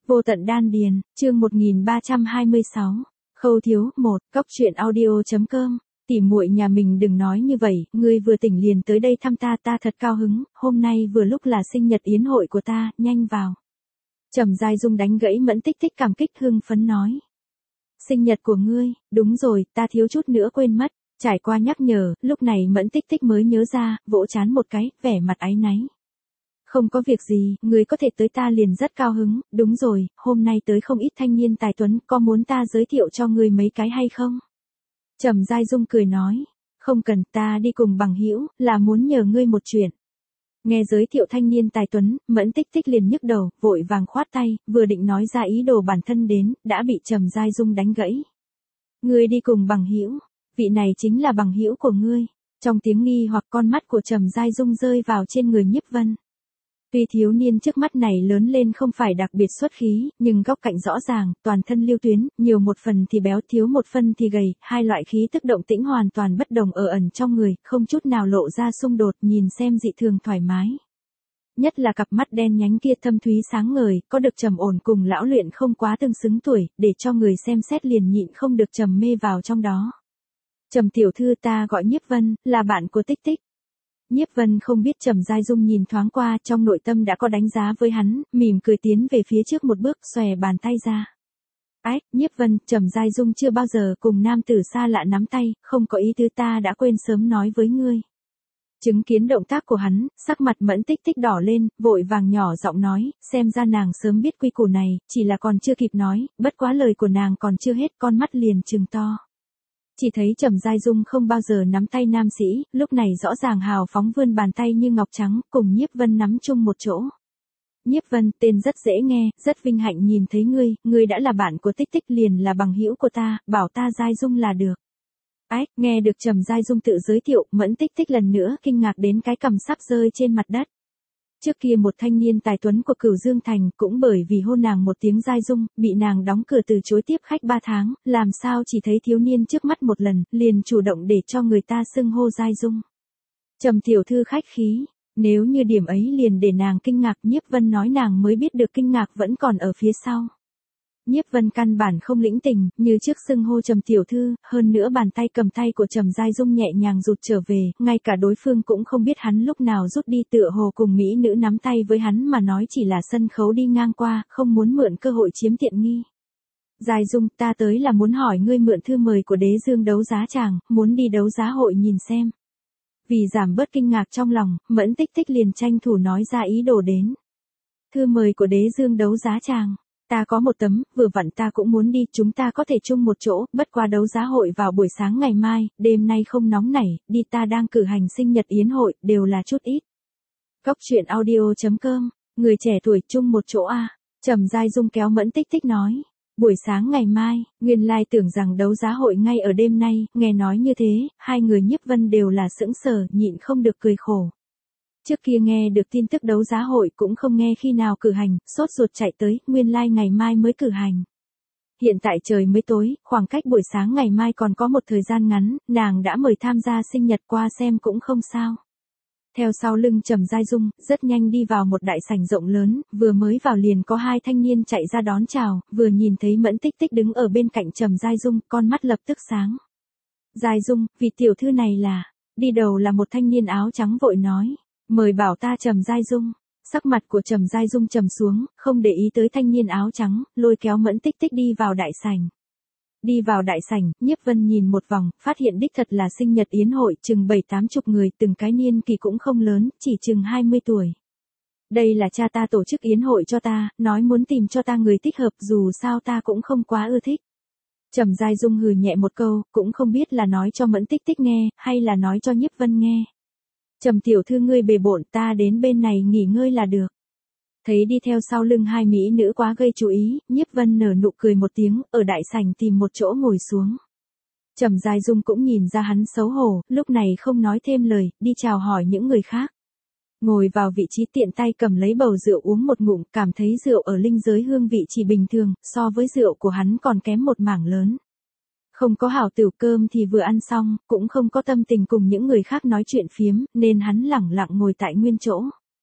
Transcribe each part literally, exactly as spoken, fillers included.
Vô tận đan điền, chương một nghìn ba trăm hai mươi sáu. Khâu thiếu, một, cóc truyện audio.com. Tỉ muội nhà mình đừng nói như vậy, ngươi vừa tỉnh liền tới đây thăm ta, ta thật cao hứng, hôm nay vừa lúc là sinh nhật yến hội của ta, nhanh vào. Trầm Giai Dung đánh gãy Mẫn Tích Tích cảm kích hưng phấn nói. Sinh nhật của ngươi, đúng rồi, ta thiếu chút nữa quên mất. Trải qua nhắc nhở, lúc này Mẫn Tích Tích mới nhớ ra, vỗ chán một cái, vẻ mặt áy náy. Không có việc gì, người có thể tới ta liền rất cao hứng, đúng rồi, hôm nay tới không ít thanh niên tài tuấn, có muốn ta giới thiệu cho người mấy cái hay không? Trầm Giai Dung cười nói, không cần, ta đi cùng bằng hữu, là muốn nhờ ngươi một chuyện. Nghe giới thiệu thanh niên tài tuấn, Mẫn Tích Tích liền nhức đầu, vội vàng khoát tay, vừa định nói ra ý đồ bản thân đến, đã bị Trầm Giai Dung đánh gãy. Ngươi đi cùng bằng hữu, vị này chính là bằng hữu của ngươi. Trong tiếng nghi hoặc con mắt của Trầm Giai Dung rơi vào trên người Nhiếp Vân. Tuy thiếu niên trước mắt này lớn lên không phải đặc biệt xuất khí, nhưng góc cạnh rõ ràng, toàn thân lưu tuyến, nhiều một phần thì béo thiếu một phần thì gầy, hai loại khí tức động tĩnh hoàn toàn bất đồng ở ẩn trong người, không chút nào lộ ra xung đột, nhìn xem dị thường thoải mái. Nhất là cặp mắt đen nhánh kia thâm thúy sáng ngời, có được trầm ổn cùng lão luyện không quá tương xứng tuổi, để cho người xem xét liền nhịn không được trầm mê vào trong đó. Trầm tiểu thư, ta gọi Nhiếp Vân, là bạn của Tích Tích. Nhiếp Vân không biết Trầm Giai Dung nhìn thoáng qua, trong nội tâm đã có đánh giá với hắn, mỉm cười tiến về phía trước một bước, xòe bàn tay ra. Ách, Nhiếp Vân, Trầm Giai Dung chưa bao giờ cùng nam tử xa lạ nắm tay, không có ý tứ, ta đã quên sớm nói với ngươi. Chứng kiến động tác của hắn, sắc mặt Mẫn Tích Tích đỏ lên, vội vàng nhỏ giọng nói, xem ra nàng sớm biết quy củ này, chỉ là còn chưa kịp nói, bất quá lời của nàng còn chưa hết, con mắt liền trừng to. Chỉ thấy Trầm Giai Dung không bao giờ nắm tay nam sĩ, lúc này rõ ràng hào phóng vươn bàn tay như ngọc trắng, cùng Nhiếp Vân nắm chung một chỗ. Nhiếp Vân, tên rất dễ nghe, rất vinh hạnh nhìn thấy ngươi, ngươi đã là bạn của Tích Tích liền là bằng hữu của ta, bảo ta Giai Dung là được. Ách, nghe được Trầm Giai Dung tự giới thiệu, Mẫn Tích Tích lần nữa kinh ngạc đến cái cằm sắp rơi trên mặt đất. Trước kia một thanh niên tài tuấn của Cửu Dương Thành cũng bởi vì hôn nàng một tiếng Giai Dung, bị nàng đóng cửa từ chối tiếp khách ba tháng, làm sao chỉ thấy thiếu niên trước mắt một lần, liền chủ động để cho người ta xưng hô Giai Dung. Trầm tiểu thư khách khí, nếu như điểm ấy liền để nàng kinh ngạc, Nhiếp Vân nói nàng mới biết được kinh ngạc vẫn còn ở phía sau. Nhiếp Vân căn bản không lĩnh tình, như trước xưng hô Trầm tiểu thư, hơn nữa bàn tay cầm tay của Trầm Giai Dung nhẹ nhàng rụt trở về, ngay cả đối phương cũng không biết hắn lúc nào rút đi, tựa hồ cùng mỹ nữ nắm tay với hắn mà nói chỉ là sân khấu đi ngang qua, không muốn mượn cơ hội chiếm tiện nghi. Giai Dung, ta tới là muốn hỏi ngươi mượn thư mời của Đế Dương đấu giá tràng, muốn đi đấu giá hội nhìn xem. Vì giảm bớt kinh ngạc trong lòng, Mẫn Tích Tích liền tranh thủ nói ra ý đồ đến. Thư mời của Đế Dương đấu giá tràng. Ta có một tấm, vừa vặn ta cũng muốn đi, chúng ta có thể chung một chỗ, bất qua đấu giá hội vào buổi sáng ngày mai, đêm nay không nóng nảy, đi ta đang cử hành sinh nhật yến hội, đều là chút ít. Cóc truyện audio.com, người trẻ tuổi chung một chỗ a. Trầm Giai Dung kéo Mẫn Tích Tích nói, buổi sáng ngày mai, nguyên lai tưởng rằng đấu giá hội ngay ở đêm nay, nghe nói như thế, hai người Nhiếp Vân đều là sững sờ, nhịn không được cười khổ. Trước kia nghe được tin tức đấu giá hội cũng không nghe khi nào cử hành, sốt ruột chạy tới, nguyên lai like ngày mai mới cử hành. Hiện tại trời mới tối, khoảng cách buổi sáng ngày mai còn có một thời gian ngắn, nàng đã mời tham gia sinh nhật qua xem cũng không sao. Theo sau lưng Trầm Giai Dung, rất nhanh đi vào một đại sảnh rộng lớn, vừa mới vào liền có hai thanh niên chạy ra đón chào, vừa nhìn thấy Mẫn Tích Tích đứng ở bên cạnh Trầm Giai Dung, con mắt lập tức sáng. Giai Dung, vị tiểu thư này là, đi đầu là một thanh niên áo trắng vội nói. Mời bảo ta Trầm Giai Dung. Sắc mặt của Trầm Giai Dung trầm xuống, không để ý tới thanh niên áo trắng, lôi kéo Mẫn Tích Tích đi vào đại sảnh. Đi vào đại sảnh, Nhiếp Vân nhìn một vòng, phát hiện đích thật là sinh nhật yến hội, chừng bảy tám chục người, từng cái niên kỳ cũng không lớn, chỉ chừng hai mươi tuổi. Đây là cha ta tổ chức yến hội cho ta, nói muốn tìm cho ta người thích hợp, dù sao ta cũng không quá ưa thích. Trầm Giai Dung hừ nhẹ một câu, cũng không biết là nói cho Mẫn Tích Tích nghe, hay là nói cho Nhiếp Vân nghe. Trầm tiểu thư ngươi bề bộn, ta đến bên này nghỉ ngơi là được. Thấy đi theo sau lưng hai mỹ nữ quá gây chú ý, Nhiếp Vân nở nụ cười một tiếng, ở đại sảnh tìm một chỗ ngồi xuống. Trầm Giai Dung cũng nhìn ra hắn xấu hổ, lúc này không nói thêm lời, đi chào hỏi những người khác. Ngồi vào vị trí tiện tay cầm lấy bầu rượu uống một ngụm, cảm thấy rượu ở linh giới hương vị chỉ bình thường, so với rượu của hắn còn kém một mảng lớn. Không có hảo tửu, cơm thì vừa ăn xong, cũng không có tâm tình cùng những người khác nói chuyện phiếm, nên hắn lẳng lặng ngồi tại nguyên chỗ.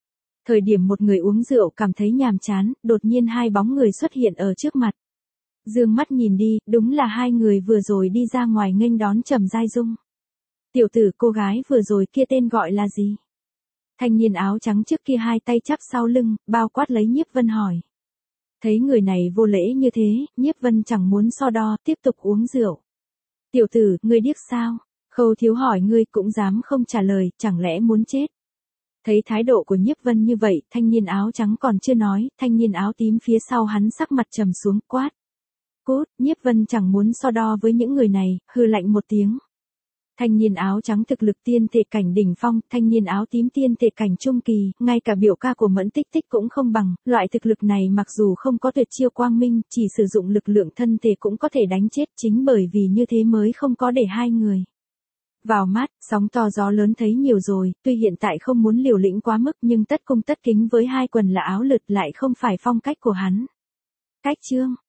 Thời điểm một người uống rượu cảm thấy nhàm chán, đột nhiên hai bóng người xuất hiện ở trước mặt. Dương mắt nhìn đi, đúng là hai người vừa rồi đi ra ngoài nghênh đón Trầm Giai Dung. Tiểu tử, cô gái vừa rồi kia tên gọi là gì? Thanh niên áo trắng trước kia hai tay chắp sau lưng, bao quát lấy Nhiếp Vân hỏi. Thấy người này vô lễ như thế, Nhiếp Vân chẳng muốn so đo, tiếp tục uống rượu. Tiểu tử, ngươi điếc sao? Khâu Thiếu hỏi ngươi cũng dám không trả lời, chẳng lẽ muốn chết? Thấy thái độ của Nhiếp Vân như vậy, thanh niên áo trắng còn chưa nói, thanh niên áo tím phía sau hắn sắc mặt trầm xuống, quát. Cút, Nhiếp Vân chẳng muốn so đo với những người này, hừ lạnh một tiếng. Thanh niên áo trắng thực lực tiên thể cảnh đỉnh phong, thanh niên áo tím tiên thể cảnh trung kỳ, ngay cả biểu ca của Mẫn Tích Tích cũng không bằng, loại thực lực này mặc dù không có tuyệt chiêu quang minh, chỉ sử dụng lực lượng thân thể cũng có thể đánh chết, chính bởi vì như thế mới không có để hai người vào mắt. Sóng to gió lớn thấy nhiều rồi, tuy hiện tại không muốn liều lĩnh quá mức nhưng tất cung tất kính với hai quần là áo lượt lại không phải phong cách của hắn. Cách chương